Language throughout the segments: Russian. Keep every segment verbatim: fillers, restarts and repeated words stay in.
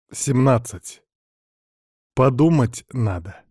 семнадцать. Подумать надо.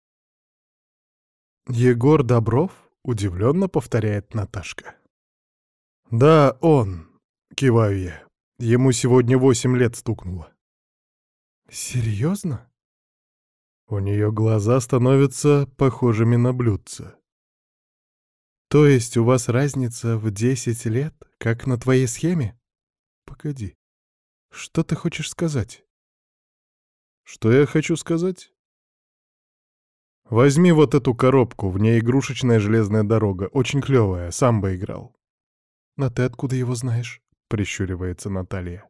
Егор Добров? Удивленно повторяет Наташка. Да, он. Киваю я. Ему сегодня восемь лет стукнуло. Серьезно? У нее глаза становятся похожими на блюдца. То есть у вас разница в десять лет, как на твоей схеме? Погоди. Что ты хочешь сказать? Что я хочу сказать? Возьми вот эту коробку, в ней игрушечная железная дорога, очень клевая, сам бы играл. А ты откуда его знаешь? Прищуривается Наталья.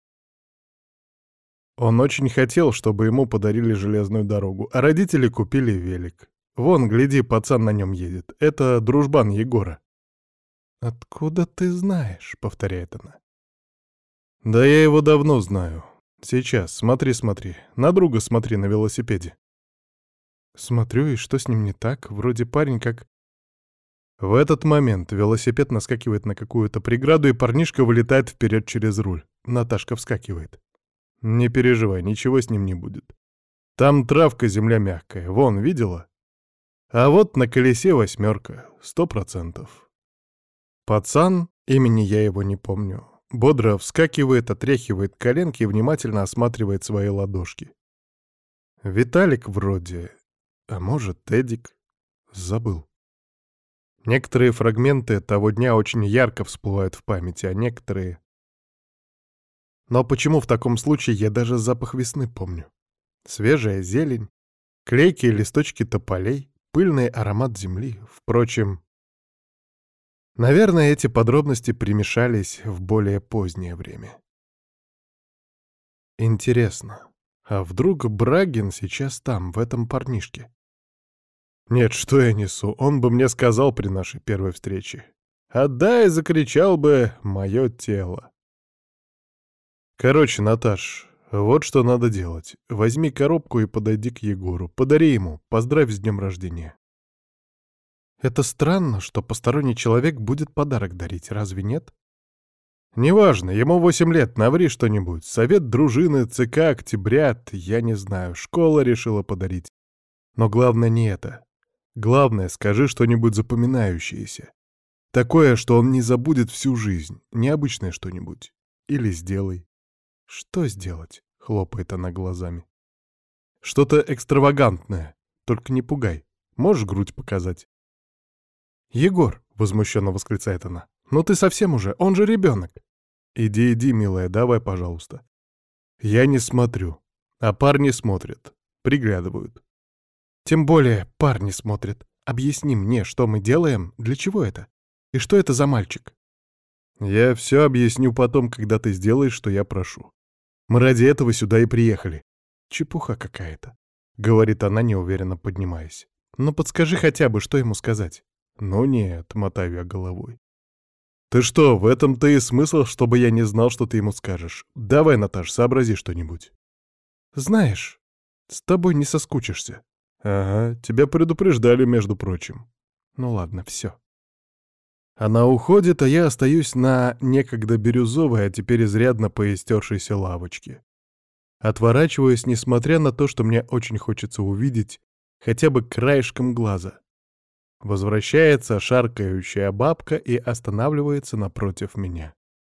Он очень хотел, чтобы ему подарили железную дорогу, а родители купили велик. Вон, гляди, пацан на нем едет. Это дружбан Егора. «Откуда ты знаешь?» — повторяет она. «Да я его давно знаю. Сейчас, смотри, смотри. На друга смотри на велосипеде». Смотрю, и что с ним не так? Вроде парень как... В этот момент велосипед наскакивает на какую-то преграду, и парнишка вылетает вперед через руль. Наташка вскакивает. «Не переживай, ничего с ним не будет. Там травка, земля мягкая. Вон, видела? А вот на колесе восьмерка. Сто процентов». Пацан, имени я его не помню, бодро вскакивает, отряхивает коленки и внимательно осматривает свои ладошки. Виталик вроде... А может, Эдик? Забыл. Некоторые фрагменты того дня очень ярко всплывают в памяти, а некоторые... Но почему в таком случае я даже запах весны помню? Свежая зелень, клейкие листочки тополей, пыльный аромат земли. Впрочем, наверное, эти подробности примешались в более позднее время. Интересно, а вдруг Брагин сейчас там, в этом парнишке? Нет, что я несу, он бы мне сказал при нашей первой встрече. «Отдай!» — закричал бы мое тело. Короче, Наташ, вот что надо делать. Возьми коробку и подойди к Егору. Подари ему, поздравь с днем рождения. Это странно, что посторонний человек будет подарок дарить, разве нет? Неважно, ему восемь лет, наври что-нибудь. Совет дружины, ЦК, октябрят, я не знаю, школа решила подарить. Но главное не это. Главное, скажи что-нибудь запоминающееся. Такое, что он не забудет всю жизнь. Необычное что-нибудь. Или сделай. Что сделать? Хлопает она глазами. Что-то экстравагантное. Только не пугай. Можешь грудь показать? Егор, возмущенно восклицает она. Ну ты совсем уже, он же ребенок. Иди, иди, милая, давай, пожалуйста. Я не смотрю, а парни смотрят, приглядывают. Тем более парни смотрят. Объясни мне, что мы делаем, для чего это? И что это за мальчик? Я все объясню потом, когда ты сделаешь, что я прошу. Мы ради этого сюда и приехали. Чепуха какая-то, говорит она, неуверенно поднимаясь. Ну подскажи хотя бы, что ему сказать. Ну нет, мотаю я головой. Ты что, в этом-то и смысл, чтобы я не знал, что ты ему скажешь. Давай, Наташ, сообрази что-нибудь. Знаешь, с тобой не соскучишься. Ага, тебя предупреждали, между прочим. Ну ладно, все. Она уходит, а я остаюсь на некогда бирюзовой, а теперь изрядно поистершейся лавочке. Отворачиваюсь, несмотря на то, что мне очень хочется увидеть хотя бы краешком глаза. Возвращается шаркающая бабка и останавливается напротив меня.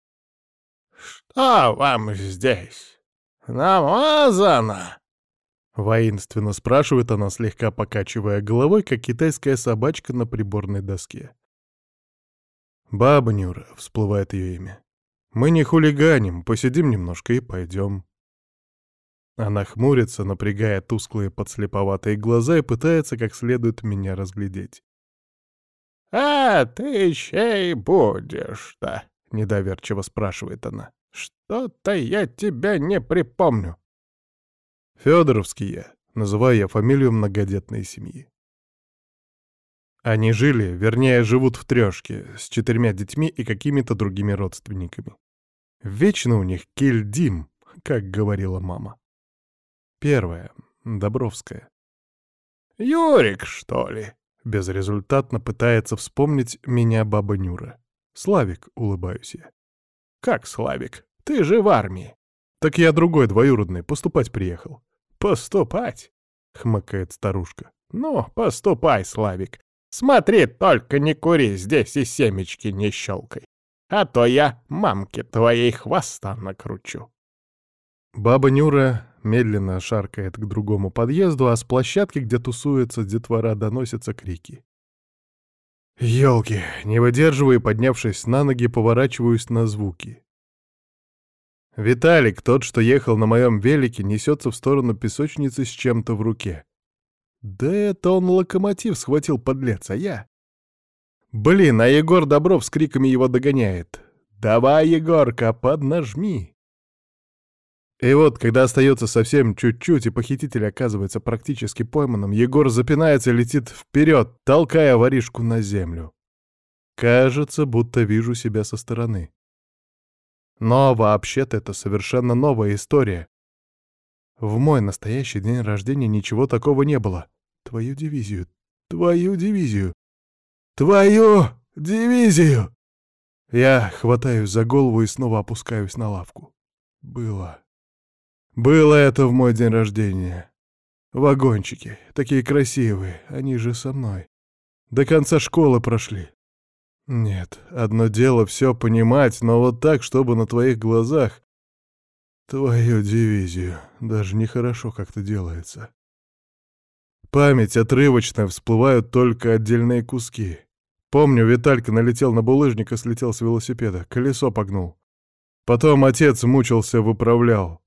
«Что вам здесь? Намазано?» Воинственно спрашивает она, слегка покачивая головой, как китайская собачка на приборной доске. «Баба Нюра», — всплывает ее имя. «Мы не хулиганим, посидим немножко и пойдем». Она хмурится, напрягая тусклые подслеповатые глаза и пытается как следует меня разглядеть. «А ты чей будешь-то?» — недоверчиво спрашивает она. «Что-то я тебя не припомню». «Фёдоровский я», — называю я фамилию многодетной семьи. Они жили, вернее, живут в трёшке, с четырьмя детьми и какими-то другими родственниками. Вечно у них кильдим, как говорила мама. Первая, Добровская. «Юрик, что ли?» Безрезультатно пытается вспомнить меня баба Нюра. «Славик», — улыбаюсь я. «Как Славик? Ты же в армии». Так я другой, двоюродный, поступать приехал. «Поступать?» — хмыкает старушка. «Ну, поступай, Славик. Смотри, только не кури здесь и семечки не щелкай. А то я мамке твоей хвоста накручу». Баба Нюра медленно шаркает к другому подъезду, а с площадки, где тусуется детвора, доносятся крики. Ёлки, не выдерживаю и, поднявшись на ноги, поворачиваюсь на звуки. Виталик, тот, что ехал на моем велике, несется в сторону песочницы с чем-то в руке. Да это он локомотив схватил, подлец, а я... Блин, а Егор Добров с криками его догоняет. «Давай, Егорка, поднажми!» И вот, когда остается совсем чуть-чуть, и похититель оказывается практически пойманным, Егор запинается и летит вперед, толкая воришку на землю. Кажется, будто вижу себя со стороны. Но вообще-то это совершенно новая история. В мой настоящий день рождения ничего такого не было. Твою дивизию, твою дивизию, твою дивизию! Я хватаюсь за голову и снова опускаюсь на лавку. Было. Было это в мой день рождения. Вагончики, такие красивые, они же со мной. До конца школы прошли. Нет, одно дело все понимать, но вот так, чтобы на твоих глазах... Твою дивизию, даже нехорошо как-то делается. Память отрывочная, всплывают только отдельные куски. Помню, Виталька налетел на булыжник и слетел с велосипеда, колесо погнул. Потом отец мучился, выправлял.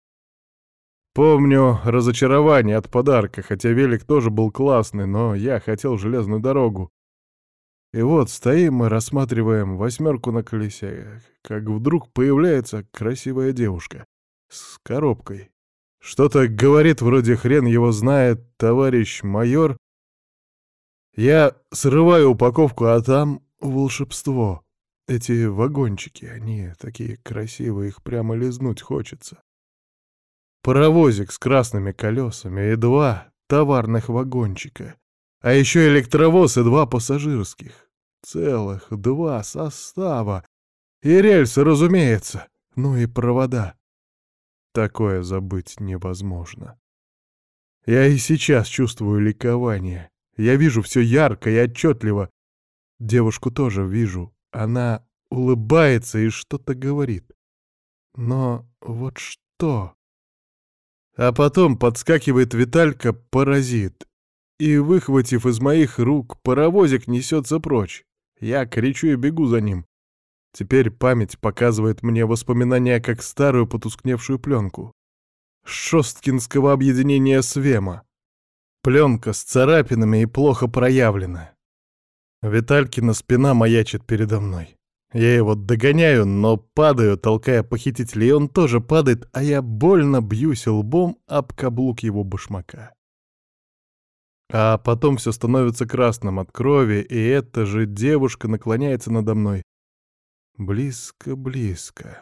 Помню разочарование от подарка, хотя велик тоже был классный, но я хотел железную дорогу. И вот стоим мы, рассматриваем восьмерку на колесе, как вдруг появляется красивая девушка с коробкой. Что-то говорит вроде «хрен его знает, товарищ майор». Я срываю упаковку, а там волшебство. Эти вагончики, они такие красивые, их прямо лизнуть хочется. Паровозик с красными колесами и два товарных вагончика. А еще электровоз и два пассажирских. Целых два состава. И рельсы, разумеется. Ну и провода. Такое забыть невозможно. Я и сейчас чувствую ликование. Я вижу все ярко и отчетливо. Девушку тоже вижу. Она улыбается и что-то говорит. Но вот что? А потом подскакивает Виталька, паразит. И, выхватив из моих рук, паровозик несется прочь. Я кричу и бегу за ним. Теперь память показывает мне воспоминания как старую потускневшую пленку. Шосткинского объединения Свема. Пленка с царапинами и плохо проявлена. Виталькина спина маячит передо мной. Я его догоняю, но падаю, толкая похитителя, и он тоже падает, а я больно бьюсь лбом об каблук его башмака. А потом все становится красным от крови, и эта же девушка наклоняется надо мной. Близко-близко.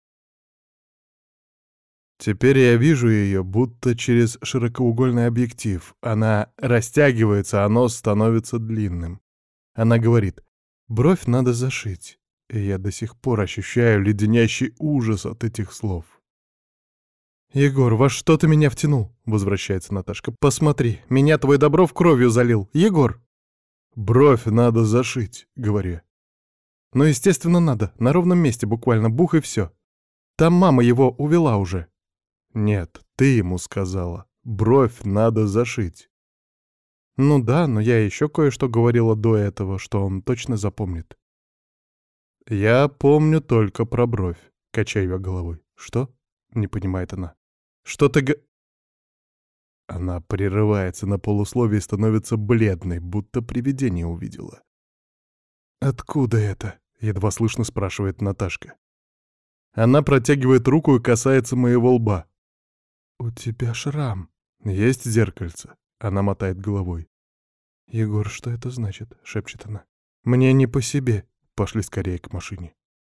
Теперь я вижу ее, будто через широкоугольный объектив. Она растягивается, а нос становится длинным. Она говорит: «Бровь надо зашить». И я до сих пор ощущаю леденящий ужас от этих слов. «Егор, во что ты меня втянул?» — возвращается Наташка. «Посмотри, меня твой Добров кровью залил. Егор!» «Бровь надо зашить», — говорю я. «Ну, естественно, надо. На ровном месте буквально бух и все. Там мама его увела уже». «Нет, ты ему сказала. Бровь надо зашить». «Ну да, но я еще кое-что говорила до этого, что он точно запомнит». «Я помню только про бровь», — качаю я головой. «Что?» — не понимает она. «Что ты г...» Она прерывается на полусловие и становится бледной, будто привидение увидела. «Откуда это?» — едва слышно спрашивает Наташка. Она протягивает руку и касается моего лба. «У тебя шрам. Есть зеркальце?» Она мотает головой. «Егор, что это значит?» — шепчет она. «Мне не по себе. Пошли скорее к машине».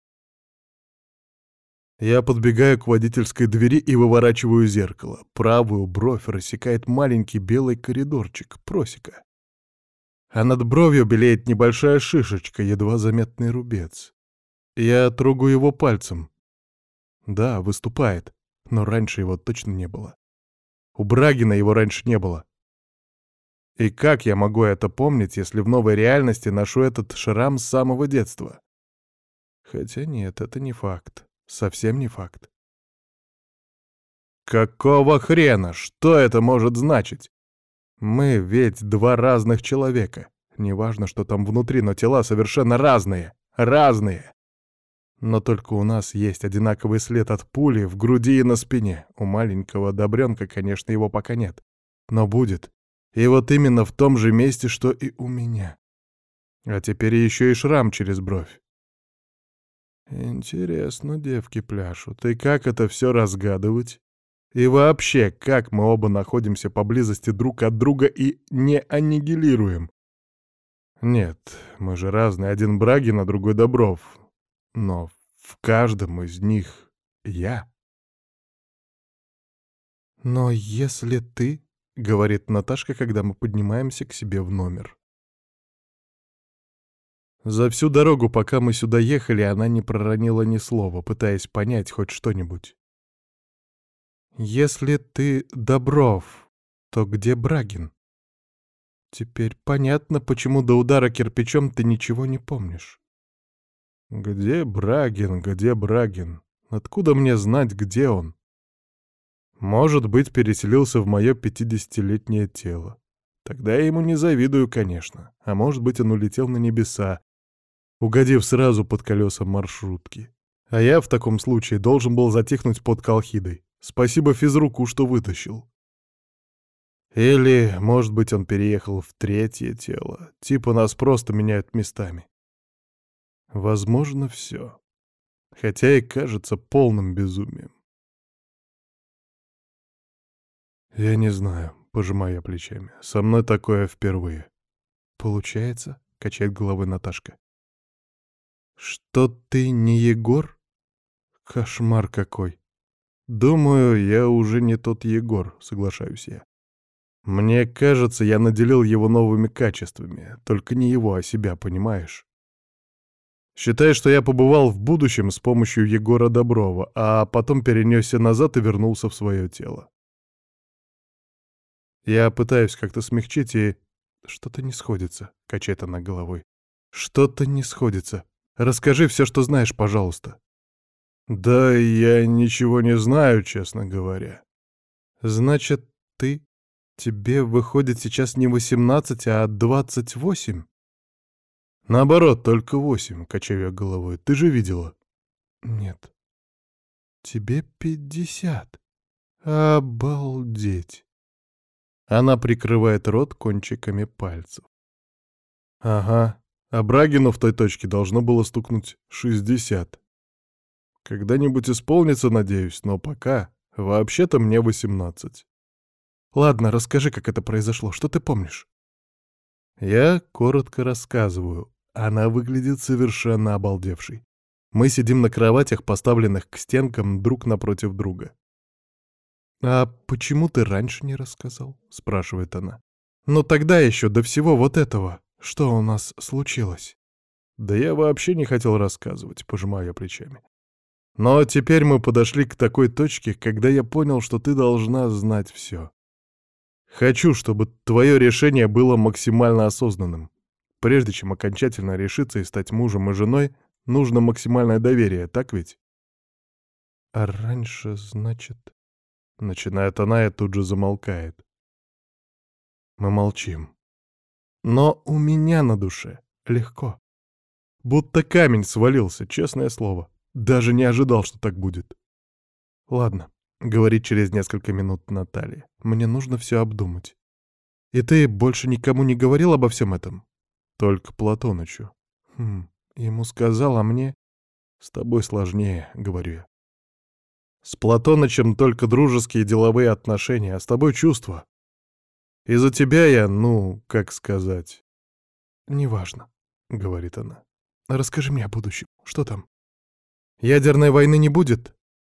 Я подбегаю к водительской двери и выворачиваю зеркало. Правую бровь рассекает маленький белый коридорчик, просека. А над бровью белеет небольшая шишечка, едва заметный рубец. Я трогаю его пальцем. Да, выступает. Но раньше его точно не было. У Брагина его раньше не было. И как я могу это помнить, если в новой реальности ношу этот шрам с самого детства? Хотя нет, это не факт. Совсем не факт. Какого хрена? Что это может значить? Мы ведь два разных человека. Неважно, что там внутри, но тела совершенно разные. Разные. Но только у нас есть одинаковый след от пули в груди и на спине. У маленького добренка, конечно, его пока нет. Но будет. И вот именно в том же месте, что и у меня. А теперь еще и шрам через бровь. Интересно, девки пляшут. И как это все разгадывать? И вообще, как мы оба находимся поблизости друг от друга и не аннигилируем? Нет, мы же разные. Один Брагин, а другой Добров. Но в каждом из них я. «Но если ты...» — говорит Наташка, когда мы поднимаемся к себе в номер. За всю дорогу, пока мы сюда ехали, она не проронила ни слова, пытаясь понять хоть что-нибудь. «Если ты Добров, то где Брагин?» Теперь понятно, почему до удара кирпичом ты ничего не помнишь. Где Брагин, где Брагин? Откуда мне знать, где он? Может быть, переселился в мое пятидесятилетнее тело. Тогда я ему не завидую, конечно. А может быть, он улетел на небеса, угодив сразу под колеса маршрутки. А я в таком случае должен был затихнуть под Колхидой. Спасибо физруку, что вытащил. Или, может быть, он переехал в третье тело. Типа нас просто меняют местами. Возможно, все. Хотя и кажется полным безумием. Я не знаю, пожимаю я плечами. Со мной такое впервые. Получается, качает головой Наташка. Что ты не Егор? Кошмар какой. Думаю, я уже не тот Егор, соглашаюсь я. Мне кажется, я наделил его новыми качествами. Только не его, а себя, понимаешь? Считай, что я побывал в будущем с помощью Егора Доброва, а потом перенесся назад и вернулся в свое тело. Я пытаюсь как-то смягчить, и... Что-то не сходится, качает она головой. Что-то не сходится. Расскажи все, что знаешь, пожалуйста. Да, я ничего не знаю, честно говоря. Значит, ты... Тебе выходит сейчас не восемнадцать, а двадцать восемь? Наоборот, только восемь, качаю я головой. Ты же видела? Нет. Тебе пятьдесят. Обалдеть. Она прикрывает рот кончиками пальцев. Ага, а Брагину в той точке должно было стукнуть шестьдесят. Когда-нибудь исполнится, надеюсь, но пока вообще-то мне восемнадцать. Ладно, расскажи, как это произошло, что ты помнишь? Я коротко рассказываю. Она выглядит совершенно обалдевшей. Мы сидим на кроватях, поставленных к стенкам друг напротив друга. «А почему ты раньше не рассказал?» — спрашивает она. «Ну тогда еще до всего вот этого. Что у нас случилось?» «Да я вообще не хотел рассказывать», — пожимаю я плечами. «Но теперь мы подошли к такой точке, когда я понял, что ты должна знать все. Хочу, чтобы твое решение было максимально осознанным. Прежде чем окончательно решиться и стать мужем и женой, нужно максимальное доверие, так ведь?» «А раньше, значит...» Начинает она и тут же замолкает. Мы молчим. Но у меня на душе легко. Будто камень свалился, честное слово. Даже не ожидал, что так будет. «Ладно», — говорит через несколько минут Наталья. «Мне нужно все обдумать. И ты больше никому не говорил обо всем этом?» «Только Платонычу». «Хм, ему сказал, а мне...» «С тобой сложнее», — говорю я. «С Платонычем только дружеские деловые отношения, а с тобой чувства. Из-за тебя я, ну, как сказать...» «Неважно», — говорит она. «Расскажи мне о будущем. Что там? Ядерной войны не будет?»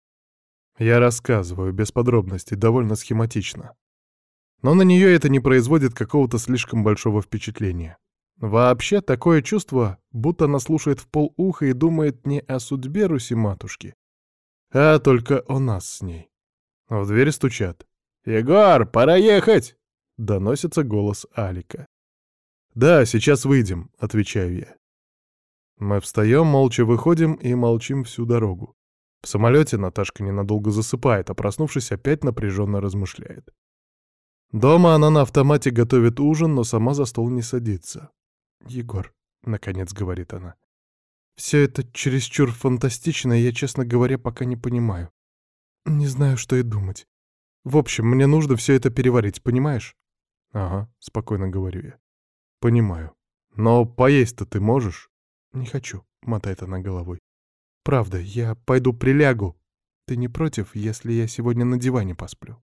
Я рассказываю, без подробностей, довольно схематично. Но на нее это не производит какого-то слишком большого впечатления. Вообще, такое чувство, будто она слушает в полуха и думает не о судьбе Руси-матушки, а только о нас с ней. В дверь стучат. «Егор, пора ехать!» — доносится голос Алика. «Да, сейчас выйдем», — отвечаю я. Мы встаем, молча выходим и молчим всю дорогу. В самолете Наташка ненадолго засыпает, а проснувшись, опять напряженно размышляет. Дома она на автомате готовит ужин, но сама за стол не садится. «Егор», — наконец говорит она, — «все это чересчур фантастично, и я, честно говоря, пока не понимаю. Не знаю, что и думать. В общем, мне нужно все это переварить, понимаешь?» «Ага», — спокойно говорю я. «Понимаю. Но поесть-то ты можешь?» «Не хочу», — мотает она головой. «Правда, я пойду прилягу. Ты не против, если я сегодня на диване посплю?»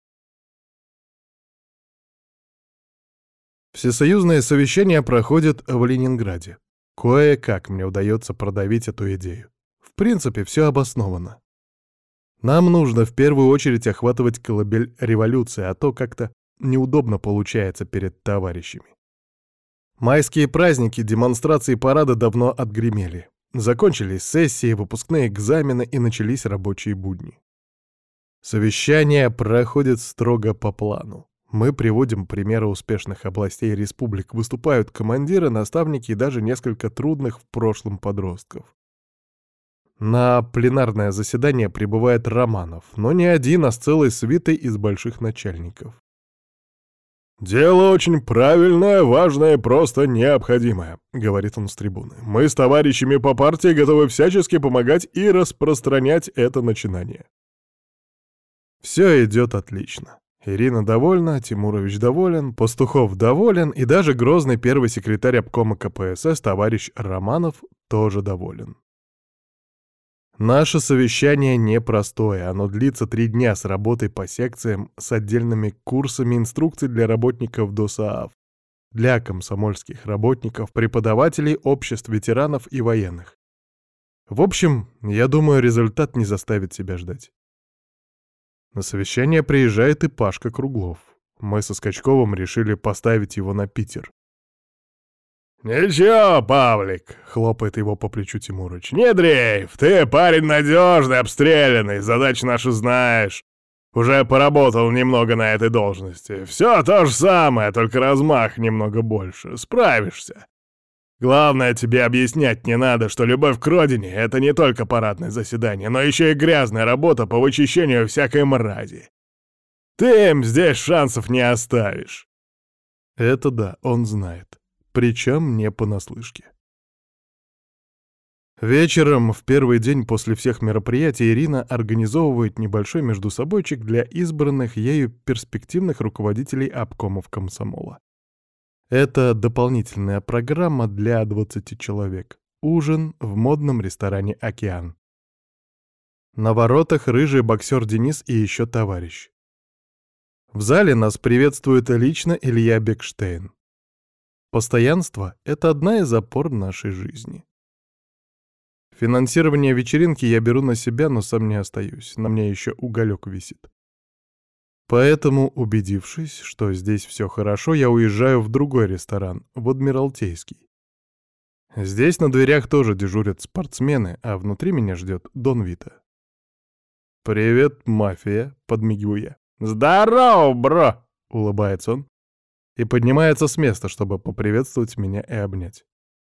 Всесоюзное совещание проходит в Ленинграде. Кое-как мне удается продавить эту идею. В принципе, все обосновано. Нам нужно в первую очередь охватывать колыбель революции, а то как-то неудобно получается перед товарищами. Майские праздники, демонстрации, парады давно отгремели. Закончились сессии, выпускные экзамены и начались рабочие будни. Совещание проходит строго по плану. Мы приводим примеры успешных областей республик, выступают командиры, наставники и даже несколько трудных в прошлом подростков. На пленарное заседание прибывает Романов, но не один, а с целой свитой из больших начальников. «Дело очень правильное, важное, просто необходимое», — говорит он с трибуны. «Мы с товарищами по партии готовы всячески помогать и распространять это начинание». Все идет отлично. Ирина довольна, Тимурович доволен, Пастухов доволен, и даже грозный первый секретарь обкома ка пэ эс эс товарищ Романов тоже доволен. Наше совещание непростое, оно длится три дня с работой по секциям, с отдельными курсами инструкций для работников ДОСААФ, для комсомольских работников, преподавателей, обществ ветеранов и военных. В общем, я думаю, результат не заставит себя ждать. На совещание приезжает и Пашка Круглов. Мы со Скачковым решили поставить его на Питер. «Ничего, Павлик», — хлопает его по плечу Тимурыч, — «не дрейф, ты парень надежный, обстрелянный, задачи наши знаешь. Уже поработал немного на этой должности. Все то же самое, только размах немного больше. Справишься. Главное, тебе объяснять не надо, что любовь к родине — это не только парадное заседание, но еще и грязная работа по вычищению всякой мрази. Ты им здесь шансов не оставишь». Это да, он знает. Причем не понаслышке. Вечером, в первый день после всех мероприятий, Ирина организовывает небольшой междусобойчик для избранных ею перспективных руководителей обкомов комсомола. Это дополнительная программа для двадцати человек. Ужин в модном ресторане «Океан». На воротах рыжий боксер Денис и еще товарищ. В зале нас приветствует лично Илья Бекштейн. Постоянство — это одна из опор нашей жизни. Финансирование вечеринки я беру на себя, но сам не остаюсь. На мне еще уголек висит. Поэтому, убедившись, что здесь все хорошо, я уезжаю в другой ресторан, в Адмиралтейский. Здесь на дверях тоже дежурят спортсмены, а внутри меня ждет Дон Вито. «Привет, мафия», — подмигиваю я. «Здорово, бро!» — улыбается он и поднимается с места, чтобы поприветствовать меня и обнять.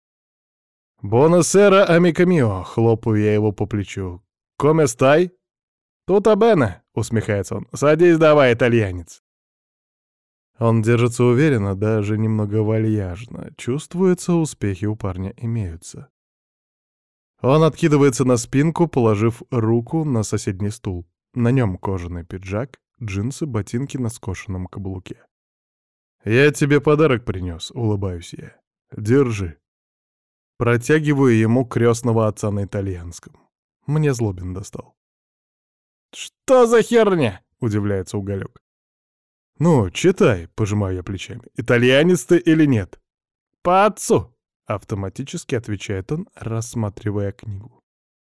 «Бонасера, амико мио», — хлопаю я его по плечу. «Коме стай?» «Тута бене», — усмехается он. «Садись давай, итальянец». Он держится уверенно, даже немного вальяжно. Чувствуется, успехи у парня имеются. Он откидывается на спинку, положив руку на соседний стул. На нем кожаный пиджак, джинсы, ботинки на скошенном каблуке. «Я тебе подарок принес», — улыбаюсь я. «Держи». Протягиваю ему крестного отца на итальянском. Мне Злобин достал. «Что за херня?» — удивляется Уголек. «Ну, читай», — пожимаю я плечами. «Итальянец ты или нет?» «По отцу», — автоматически отвечает он, рассматривая книгу.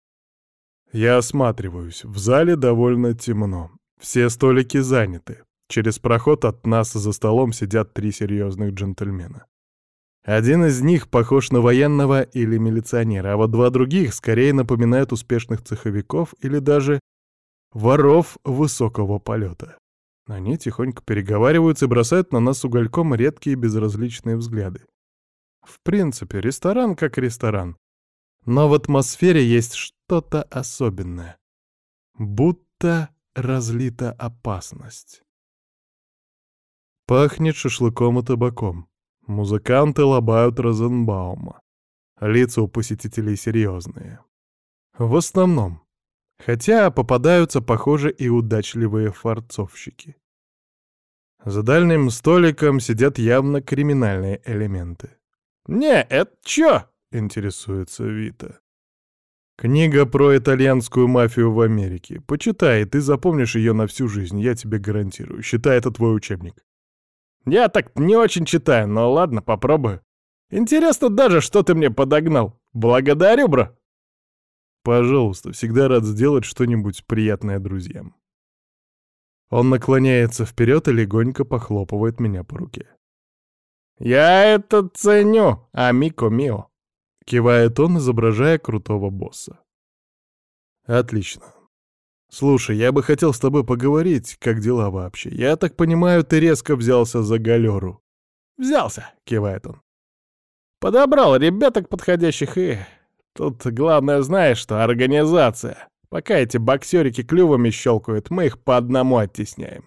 Я осматриваюсь. В зале довольно темно. Все столики заняты. Через проход от нас за столом сидят три серьезных джентльмена. Один из них похож на военного или милиционера, а вот два других скорее напоминают успешных цеховиков или даже воров высокого полета. Они тихонько переговариваются и бросают на нас с Угольком редкие безразличные взгляды. В принципе, ресторан как ресторан. Но в атмосфере есть что-то особенное. Будто разлита опасность. Пахнет шашлыком и табаком. Музыканты лобают Розенбаума. Лица у посетителей серьезные. В основном. Хотя попадаются, похоже, и удачливые фарцовщики. За дальним столиком сидят явно криминальные элементы. «Не, это чё?» — интересуется Вита. «Книга про итальянскую мафию в Америке. Почитай, ты запомнишь ее на всю жизнь, я тебе гарантирую. Считай, это твой учебник». «Я так не очень читаю, но ладно, попробую. Интересно даже, что ты мне подогнал. Благодарю, бро». «Пожалуйста, всегда рад сделать что-нибудь приятное друзьям». Он наклоняется вперед и легонько похлопывает меня по руке. «Я это ценю, амико мио», — кивает он, изображая крутого босса. «Отлично. Слушай, я бы хотел с тобой поговорить, как дела вообще. Я так понимаю, ты резко взялся за галеру». «Взялся», — кивает он. «Подобрал ребяток подходящих и... Тут главное, знаешь что, организация. Пока эти боксерики клювами щелкают, мы их по одному оттесняем».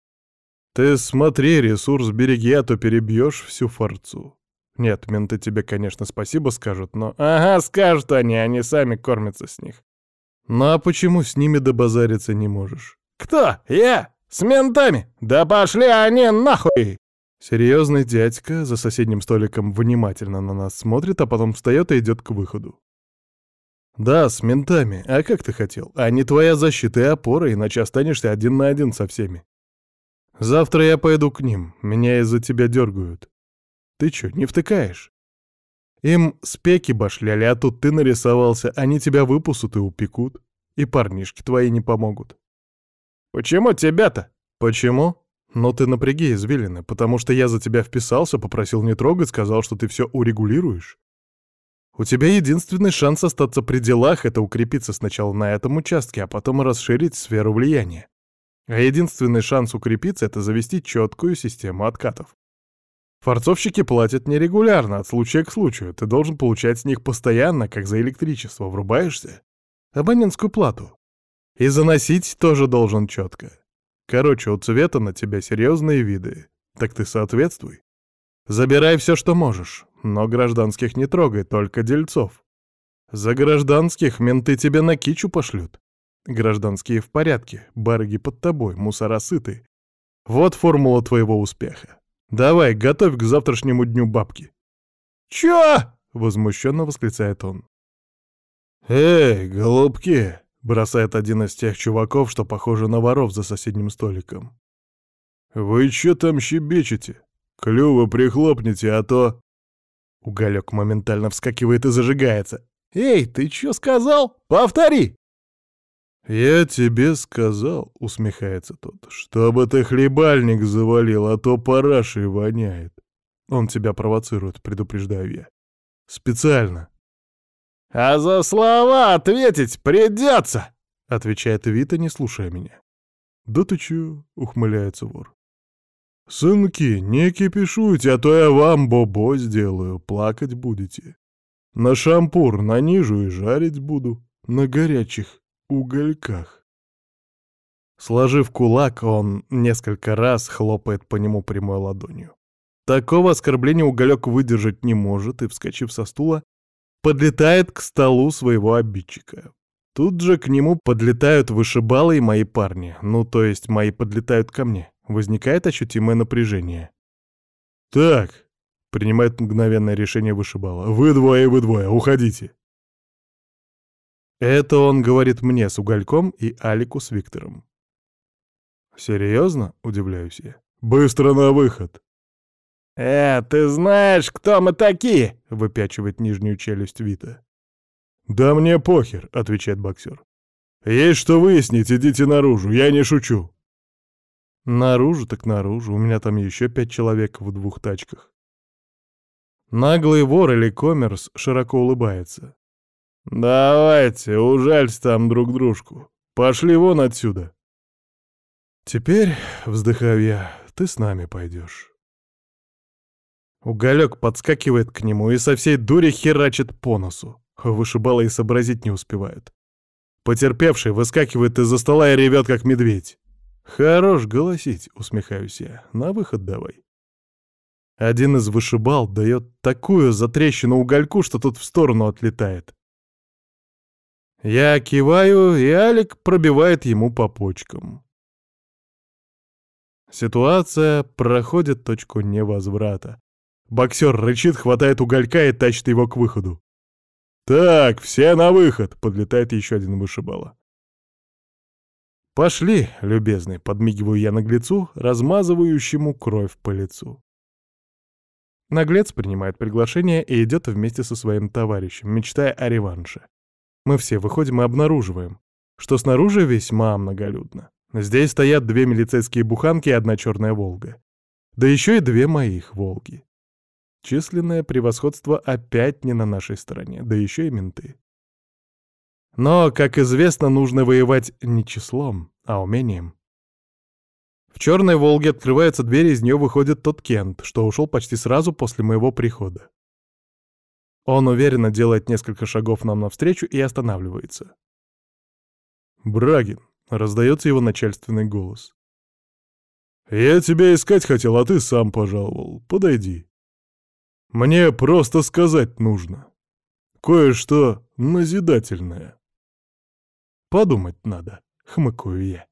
«Ты смотри, ресурс береги, а то перебьешь всю форцу». Нет, менты тебе, конечно, спасибо скажут, но... Ага, скажут они, они сами кормятся с них. Ну а почему с ними добазариться не можешь? Кто? Я? С ментами? Да пошли они нахуй! Серьезный дядька за соседним столиком внимательно на нас смотрит, а потом встает и идет к выходу. Да, с ментами. А как ты хотел? Они твоя защита и опора, иначе останешься один на один со всеми. Завтра я пойду к ним, меня из-за тебя дергают. Ты чё, не втыкаешь? Им спеки башляли, а тут ты нарисовался, они тебя выпусут и упекут. И парнишки твои не помогут. Почему тебя-то? Почему? Ну ты напряги извилины, потому что я за тебя вписался, попросил не трогать, сказал, что ты все урегулируешь. У тебя единственный шанс остаться при делах — это укрепиться сначала на этом участке, а потом расширить сферу влияния. А единственный шанс укрепиться — это завести четкую систему откатов. Форцовщики платят нерегулярно, от случая к случаю. Ты должен получать с них постоянно, как за электричество. Врубаешься? Абонентскую плату. И заносить тоже должен четко. Короче, у Цвета на тебя серьезные виды. Так ты соответствуй. Забирай все, что можешь. Но гражданских не трогай, только дельцов. За гражданских менты тебе на кичу пошлют. Гражданские в порядке, барыги под тобой, мусора сыты. Вот формула твоего успеха. Давай, готовь к завтрашнему дню бабки. «Чё?» — возмущенно восклицает он. «Эй, голубки!» — бросает один из тех чуваков, что похожи на воров за соседним столиком. «Вы чё там щебечете? Клювы прихлопните, а то...» Уголек моментально вскакивает и зажигается. «Эй, ты чё сказал? Повтори!» «Я тебе сказал», — усмехается тот, — «чтобы ты хлебальник завалил, а то парашей воняет». Он тебя провоцирует, предупреждаю я. Специально. «А за слова ответить придется», — отвечает Вита, не слушая меня. «Да ты чё?» — ухмыляется вор. «Сынки, не кипишуйте, а то я вам бобо сделаю, плакать будете. На шампур нанижу и жарить буду, на горячих угольках». Сложив кулак, он несколько раз хлопает по нему прямой ладонью. Такого оскорбления Уголек выдержать не может и, вскочив со стула, подлетает к столу своего обидчика. Тут же к нему подлетают вышибалы и мои парни, ну то есть мои подлетают ко мне. Возникает ощутимое напряжение. «Так», — принимает мгновенное решение вышибала, — «вы двое, вы двое, уходите». Это он говорит мне с Угольком и Алику с Виктором. «Серьезно?» — удивляюсь я. «Быстро на выход!» «Э, ты знаешь, кто мы такие?» — выпячивает нижнюю челюсть Вита. «Да мне похер», — отвечает боксер. «Есть что выяснить, идите наружу, я не шучу». «Наружу так наружу, у меня там еще пять человек в двух тачках». Наглый вор или коммерс широко улыбается. «Давайте, ужальте там друг дружку. Пошли вон отсюда. Теперь, вздыхаю я, ты с нами пойдешь. Уголек подскакивает к нему и со всей дури херачит по носу. Вышибала и сообразить не успевают. Потерпевший выскакивает из-за стола и ревет, как медведь. «Хорош голосить», — усмехаюсь я. «На выход давай». Один из вышибал дает такую затрещину угольку, что тот в сторону отлетает. Я киваю, и Алик пробивает ему по почкам. Ситуация проходит точку невозврата. Боксер рычит, хватает уголька и тащит его к выходу. «Так, все на выход!» — подлетает еще один вышибала. «Пошли, любезный», — подмигиваю я наглецу, размазывающему кровь по лицу. Наглец принимает приглашение и идет вместе со своим товарищем, мечтая о реванше. Мы все выходим и обнаруживаем, что снаружи весьма многолюдно. Здесь стоят две милицейские буханки и одна черная «Волга». Да еще и две моих «Волги». Численное превосходство опять не на нашей стороне, да еще и менты. Но, как известно, нужно воевать не числом, а умением. В черной «Волге» открывается дверь, и из нее выходит тот Кент, что ушел почти сразу после моего прихода. Он уверенно делает несколько шагов нам навстречу и останавливается. «Брагин», — раздается его начальственный голос. «Я тебя искать хотел, а ты сам пожаловал. Подойди. Мне просто сказать нужно. Кое-что назидательное». «Подумать надо», — хмыкаю я.